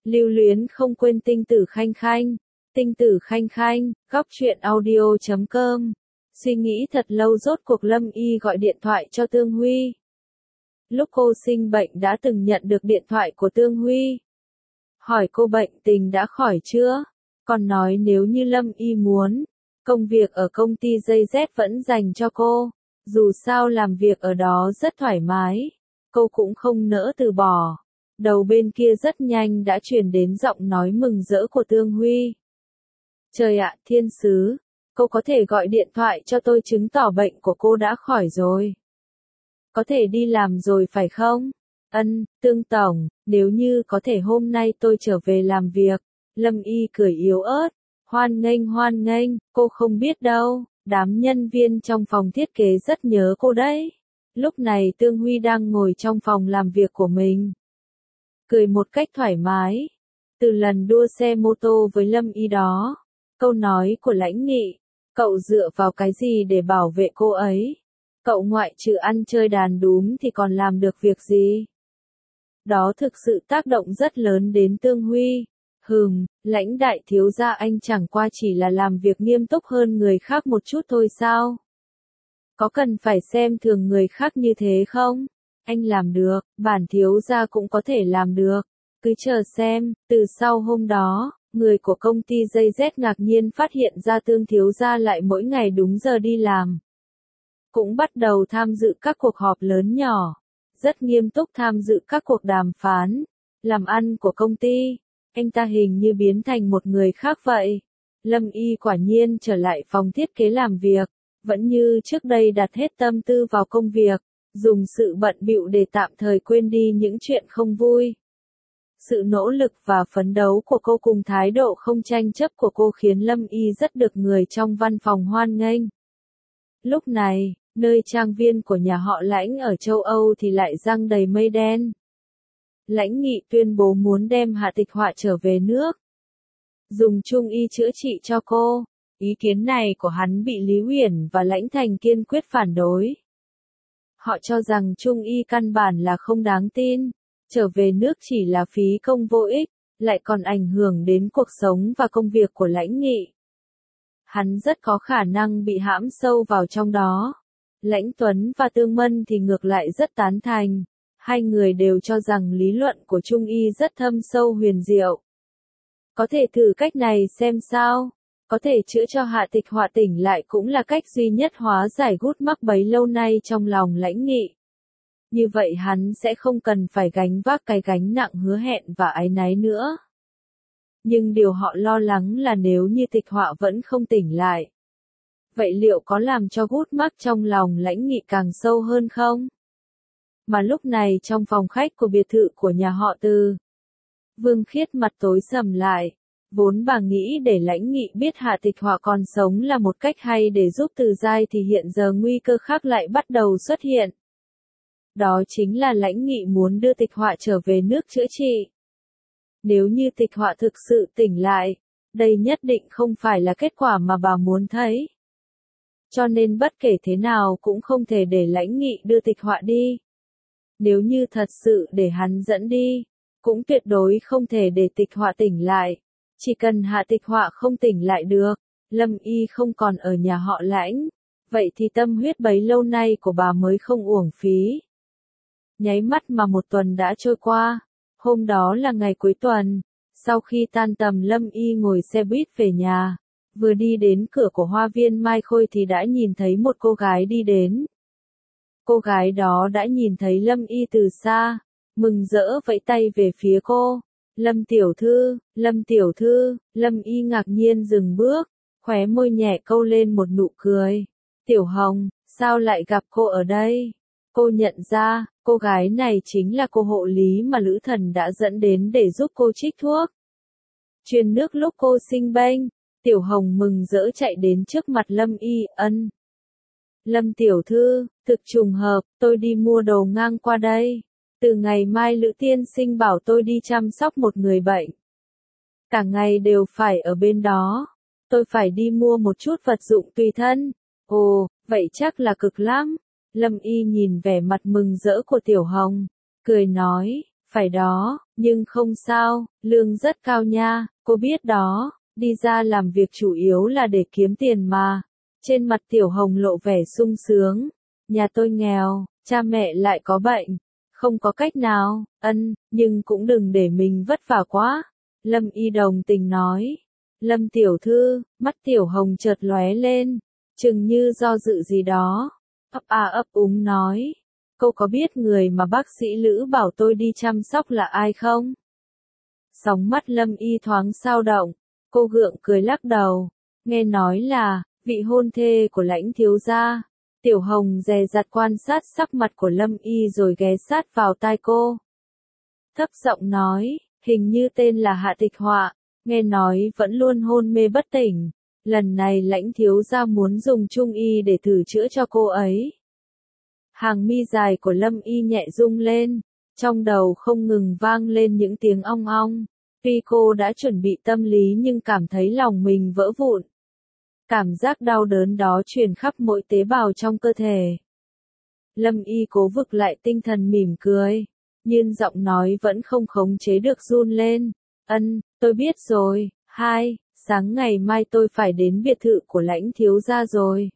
Lưu luyến không quên tinh tử khanh khanh. Tinh tử khanh khanh, góc truyện audio.com. Suy nghĩ thật lâu rốt cuộc Lâm Y gọi điện thoại cho Tương Huy. Lúc cô sinh bệnh đã từng nhận được điện thoại của Tương Huy. Hỏi cô bệnh tình đã khỏi chưa? Còn nói nếu như Lâm Y muốn, công việc ở công ty giày dép vẫn dành cho cô. Dù sao làm việc ở đó rất thoải mái, cô cũng không nỡ từ bỏ. Đầu bên kia rất nhanh đã truyền đến giọng nói mừng rỡ của Tương Huy. Trời ạ, thiên sứ, cô có thể gọi điện thoại cho tôi chứng tỏ bệnh của cô đã khỏi rồi. Có thể đi làm rồi phải không? Tương tổng, nếu như có thể hôm nay tôi trở về làm việc. Lâm Y cười yếu ớt. Hoan nghênh, cô không biết đâu, đám nhân viên trong phòng thiết kế rất nhớ cô đấy. Lúc này Tương Huy đang ngồi trong phòng làm việc của mình. Cười một cách thoải mái. Từ lần đua xe mô tô với Lâm Y đó, câu nói của Lãnh Nghị, cậu dựa vào cái gì để bảo vệ cô ấy? Cậu ngoại trừ ăn chơi đàn đúm thì còn làm được việc gì? Đó thực sự tác động rất lớn đến Tương Huy. Lãnh đại thiếu gia anh chẳng qua chỉ là làm việc nghiêm túc hơn người khác một chút thôi sao? Có cần phải xem thường người khác như thế không? Anh làm được, bản thiếu gia cũng có thể làm được. Cứ chờ xem. Từ sau hôm đó, người của công ty giày dép ngạc nhiên phát hiện ra Tương thiếu gia lại mỗi ngày đúng giờ đi làm. Cũng bắt đầu tham dự các cuộc họp lớn nhỏ. Rất nghiêm túc tham dự các cuộc đàm phán, làm ăn của công ty. Anh ta hình như biến thành một người khác vậy. Lâm Y quả nhiên trở lại phòng thiết kế làm việc, vẫn như trước đây đặt hết tâm tư vào công việc, dùng sự bận bịu để tạm thời quên đi những chuyện không vui. Sự nỗ lực và phấn đấu của cô cùng thái độ không tranh chấp của cô khiến Lâm Y rất được người trong văn phòng hoan nghênh. Lúc này, nơi trang viên của nhà họ Lãnh ở châu Âu thì lại giăng đầy mây đen. Lãnh Nghị tuyên bố muốn đem Hạ Tịch Họa trở về nước, dùng Trung y chữa trị cho cô. Ý kiến này của hắn bị Lý Uyển và Lãnh Thành kiên quyết phản đối. Họ cho rằng Trung y căn bản là không đáng tin, trở về nước chỉ là phí công vô ích, lại còn ảnh hưởng đến cuộc sống và công việc của Lãnh Nghị. Hắn rất có khả năng bị hãm sâu vào trong đó. Lãnh Tuấn và Tương Mân thì ngược lại rất tán thành. Hai người đều cho rằng lý luận của Trung y rất thâm sâu huyền diệu. Có thể thử cách này xem sao. Có thể chữa cho Hạ Tịch Họa tỉnh lại cũng là cách duy nhất hóa giải gút mắc bấy lâu nay trong lòng Lãnh Nghị. Như vậy hắn sẽ không cần phải gánh vác cái gánh nặng hứa hẹn và áy náy nữa. Nhưng điều họ lo lắng là nếu như Tịch Họa vẫn không tỉnh lại, vậy liệu có làm cho gút mắc trong lòng Lãnh Nghị càng sâu hơn không? Mà lúc này trong phòng khách của biệt thự của nhà họ Từ, Vương Khiết mặt tối sầm lại. Vốn bà nghĩ để Lãnh Nghị biết Hạ Tịch Họa còn sống là một cách hay để giúp Từ Giai thì hiện giờ nguy cơ khác lại bắt đầu xuất hiện. Đó chính là Lãnh Nghị muốn đưa Tịch Họa trở về nước chữa trị. Nếu như Tịch Họa thực sự tỉnh lại, đây nhất định không phải là kết quả mà bà muốn thấy. Cho nên bất kể thế nào cũng không thể để Lãnh Nghị đưa Tịch Họa đi. Nếu như thật sự để hắn dẫn đi, cũng tuyệt đối không thể để Tịch Họa tỉnh lại. Chỉ cần Hạ Tịch Họa không tỉnh lại được, Lâm Y không còn ở nhà họ Lãnh, vậy thì tâm huyết bấy lâu nay của bà mới không uổng phí. Nháy mắt mà một tuần đã trôi qua, hôm đó là ngày cuối tuần, sau khi tan tầm Lâm Y ngồi xe buýt về nhà, vừa đi đến cửa của Hoa viên Mai Khôi thì đã nhìn thấy một cô gái đi đến. Cô gái đó đã nhìn thấy Lâm Y từ xa, mừng rỡ vẫy tay về phía cô. Lâm tiểu thư, Lâm Y ngạc nhiên dừng bước, khóe môi nhẹ câu lên một nụ cười. Tiểu Hồng, sao lại gặp cô ở đây? Cô nhận ra, cô gái này chính là cô hộ lý mà Lữ Thần đã dẫn đến để giúp cô trích thuốc. Truyền nước lúc cô sinh bệnh. Tiểu Hồng mừng rỡ chạy đến trước mặt Lâm Y, Lâm tiểu thư, thực trùng hợp, tôi đi mua đồ ngang qua đây. Từ ngày mai Lữ tiên sinh bảo tôi đi chăm sóc một người bệnh. Cả ngày đều phải ở bên đó. Tôi phải đi mua một chút vật dụng tùy thân. Ồ, vậy chắc là cực lắm. Lâm Y nhìn vẻ mặt mừng rỡ của Tiểu Hồng, cười nói, Phải đó, nhưng không sao, lương rất cao nha, cô biết đó, đi ra làm việc chủ yếu là để kiếm tiền mà. Trên mặt Tiểu Hồng lộ vẻ sung sướng. Nhà tôi nghèo, cha mẹ lại có bệnh. Không có cách nào, nhưng cũng đừng để mình vất vả quá. Lâm Y đồng tình nói. Lâm tiểu thư, mắt Tiểu Hồng chợt lóe lên, chừng như do dự gì đó. Ấp úng nói. Cô có biết người mà bác sĩ Lữ bảo tôi đi chăm sóc là ai không? Sóng mắt Lâm Y thoáng dao động, cô gượng cười lắc đầu. Nghe nói là, vị hôn thê của Lãnh thiếu gia. Tiểu Hồng dè dặt quan sát sắc mặt của Lâm Y rồi ghé sát vào tai cô. Thấp giọng nói, hình như tên là Hạ Tịch Họa, nghe nói vẫn luôn hôn mê bất tỉnh. Lần này Lãnh thiếu gia muốn dùng trung y để thử chữa cho cô ấy. Hàng mi dài của Lâm Y nhẹ rung lên, trong đầu không ngừng vang lên những tiếng ong ong. Tuy cô đã chuẩn bị tâm lý nhưng cảm thấy lòng mình vỡ vụn. Cảm giác đau đớn đó truyền khắp mỗi tế bào trong cơ thể. Lâm Y cố vực lại tinh thần mỉm cười, nhưng giọng nói vẫn không khống chế được run lên. Tôi biết rồi, sáng ngày mai tôi phải đến biệt thự của Lãnh thiếu gia rồi.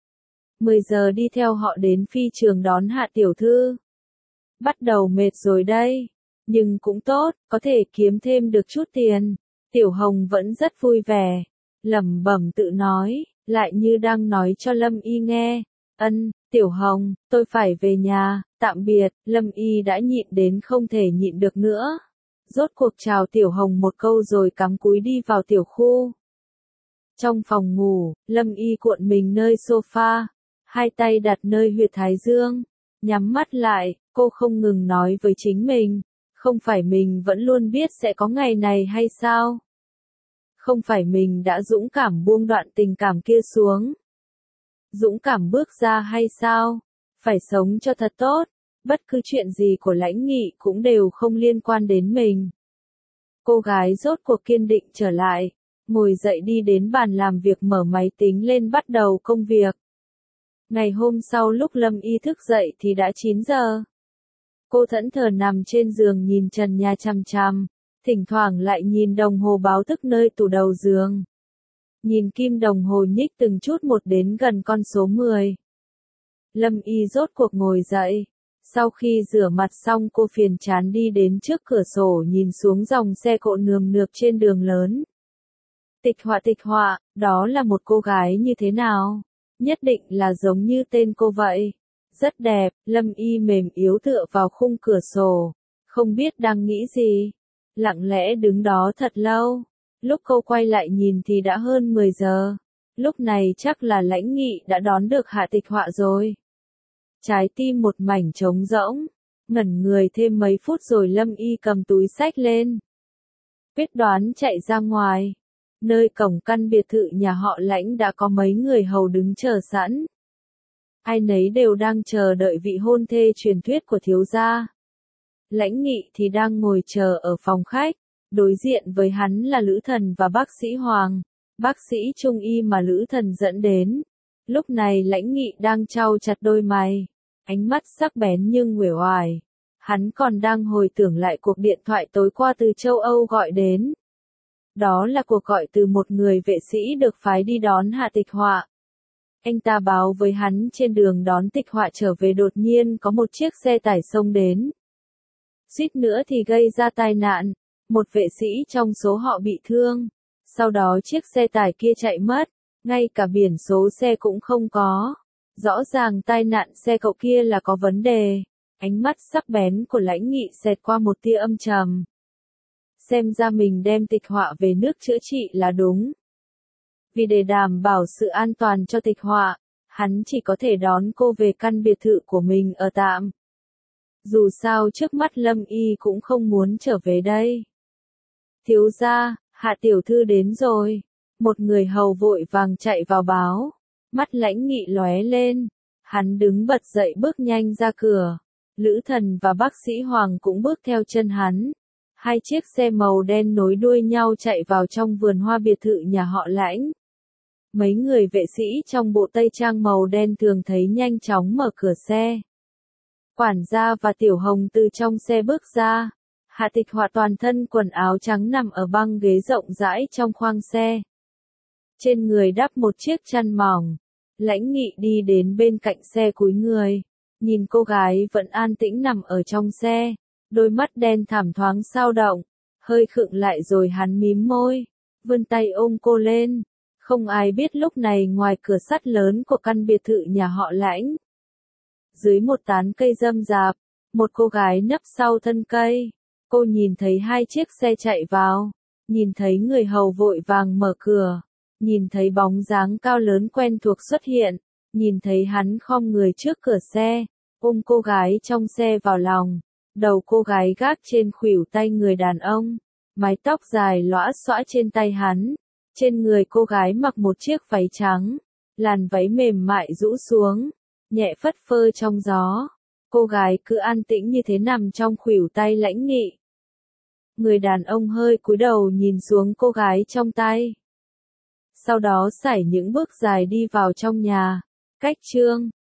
10 giờ đi theo họ đến phi trường đón Hạ tiểu thư. Bắt đầu mệt rồi đây, nhưng cũng tốt, có thể kiếm thêm được chút tiền. Tiểu Hồng vẫn rất vui vẻ, lẩm bẩm tự nói, lại như đang nói cho Lâm Y nghe. Tiểu Hồng, tôi phải về nhà, tạm biệt. Lâm Y đã nhịn đến không thể nhịn được nữa. Rốt cuộc chào Tiểu Hồng một câu rồi cắm cúi đi vào tiểu khu. Trong phòng ngủ, Lâm Y cuộn mình nơi sofa, hai tay đặt nơi huyệt thái dương, nhắm mắt lại, cô không ngừng nói với chính mình, không phải mình vẫn luôn biết sẽ có ngày này hay sao? Không phải mình đã dũng cảm buông đoạn tình cảm kia xuống, dũng cảm bước ra hay sao? Phải sống cho thật tốt, bất cứ chuyện gì của Lãnh Nghị cũng đều không liên quan đến mình. Cô gái rốt cuộc kiên định trở lại, ngồi dậy đi đến bàn làm việc mở máy tính lên bắt đầu công việc. Ngày hôm sau lúc Lâm Y thức dậy thì đã 9 giờ. Cô thẫn thờ nằm trên giường nhìn trần nhà chằm chằm, thỉnh thoảng lại nhìn đồng hồ báo thức nơi tủ đầu giường. Nhìn kim đồng hồ nhích từng chút một đến gần con số 10. Lâm Y rốt cuộc ngồi dậy. Sau khi rửa mặt xong cô phiền chán đi đến trước cửa sổ nhìn xuống dòng xe cộ nườm nượp trên đường lớn. Tịch Họa, đó là một cô gái như thế nào? Nhất định là giống như tên cô vậy. Rất đẹp. Lâm Y mềm yếu tựa vào khung cửa sổ, không biết đang nghĩ gì. Lặng lẽ đứng đó thật lâu. Lúc cô quay lại nhìn thì đã hơn 10 giờ. Lúc này chắc là Lãnh Nghị đã đón được Hạ Tịch Họa rồi. Trái tim một mảnh trống rỗng. Ngẩn người thêm mấy phút rồi Lâm Y cầm túi xách lên, quyết đoán chạy ra ngoài. Nơi cổng căn biệt thự nhà họ Lãnh đã có mấy người hầu đứng chờ sẵn. Ai nấy đều đang chờ đợi vị hôn thê truyền thuyết của thiếu gia. Lãnh Nghị thì đang ngồi chờ ở phòng khách, đối diện với hắn là Lữ Thần và bác sĩ Hoàng, bác sĩ trung y mà Lữ Thần dẫn đến. Lúc này Lãnh Nghị đang chau chặt đôi mày, ánh mắt sắc bén nhưng uể oải. Hắn còn đang hồi tưởng lại cuộc điện thoại tối qua từ châu Âu gọi đến. Đó là cuộc gọi từ một người vệ sĩ được phái đi đón Hạ Tịch Họa. Anh ta báo với hắn trên đường đón Tịch Họa trở về đột nhiên có một chiếc xe tải xông đến. Suýt nữa thì gây ra tai nạn, một vệ sĩ trong số họ bị thương. Sau đó chiếc xe tải kia chạy mất, ngay cả biển số xe cũng không có. Rõ ràng tai nạn xe cậu kia là có vấn đề. Ánh mắt sắc bén của Lãnh Nghị xẹt qua một tia âm trầm. Xem ra mình đem Tịch Họa về nước chữa trị là đúng. Vì để đảm bảo sự an toàn cho Tịch Họa, hắn chỉ có thể đón cô về căn biệt thự của mình ở tạm. Dù sao trước mắt Lâm Y cũng không muốn trở về đây. Thiếu gia, Hạ tiểu thư đến rồi. Một người hầu vội vàng chạy vào báo. Mắt Lãnh Nghị lóe lên. Hắn đứng bật dậy bước nhanh ra cửa. Lữ Thần và bác sĩ Hoàng cũng bước theo chân hắn. Hai chiếc xe màu đen nối đuôi nhau chạy vào trong vườn hoa biệt thự nhà họ Lãnh. Mấy người vệ sĩ trong bộ tây trang màu đen thường thấy nhanh chóng mở cửa xe. Quản gia và Tiểu Hồng từ trong xe bước ra, Hạ Tịch Hòa toàn thân quần áo trắng nằm ở băng ghế rộng rãi trong khoang xe. Trên người đắp một chiếc chăn mỏng. Lãnh Nghị đi đến bên cạnh xe cúi người. Nhìn cô gái vẫn an tĩnh nằm ở trong xe. Đôi mắt đen thẳm thoáng dao động. Hơi khựng lại rồi hắn mím môi. Vươn tay ôm cô lên. Không ai biết lúc này ngoài cửa sắt lớn của căn biệt thự nhà họ Lãnh. Dưới một tán cây rậm rạp, một cô gái nấp sau thân cây. Cô nhìn thấy hai chiếc xe chạy vào. Nhìn thấy người hầu vội vàng mở cửa. Nhìn thấy bóng dáng cao lớn quen thuộc xuất hiện. Nhìn thấy hắn khom người trước cửa xe. Ôm cô gái trong xe vào lòng. Đầu cô gái gác trên khuỷu tay người đàn ông. Mái tóc dài lõa xõa trên tay hắn. Trên người cô gái mặc một chiếc váy trắng. Làn váy mềm mại rũ xuống. Nhẹ phất phơ trong gió. Cô gái cứ an tĩnh như thế nằm trong khuỷu tay Lãnh Nghị. Người đàn ông hơi cúi đầu nhìn xuống cô gái trong tay. Sau đó sải những bước dài đi vào trong nhà. Cách chương